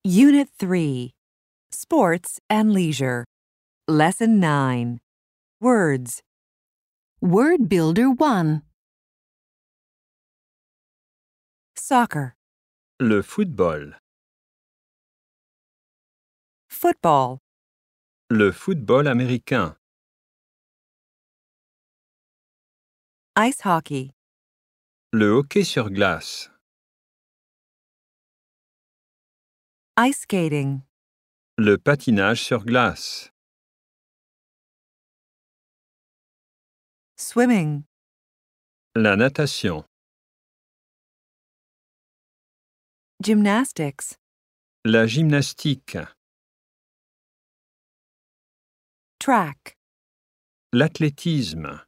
Unit 3. Sports and Leisure. Lesson 9. Words. Word Builder 1. Soccer. Le football. Football. Le football américain. Ice hockey. Le hockey sur glace. Ice skating. Le patinage sur glace. Swimming. La natation. Gymnastics. La gymnastique. Track. L'athlétisme.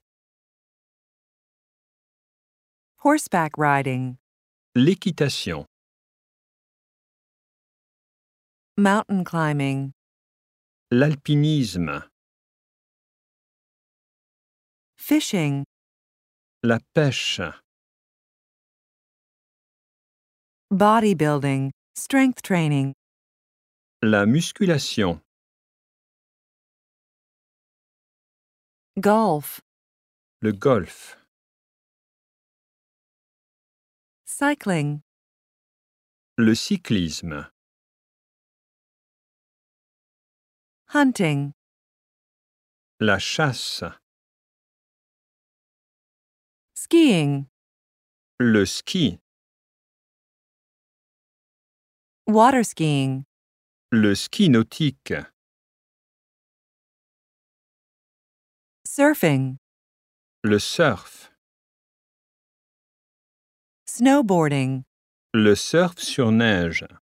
Horseback riding. L'équitation. Mountain climbing. L'alpinisme. Fishing. La pêche. Bodybuilding. Strength training. La musculation. Golf. Le golf. Cycling. Le cyclisme. Hunting. La chasse. Skiing. Le ski. Water skiing. Le ski nautique. Surfing. Le surf. Snowboarding. Le surf sur neige.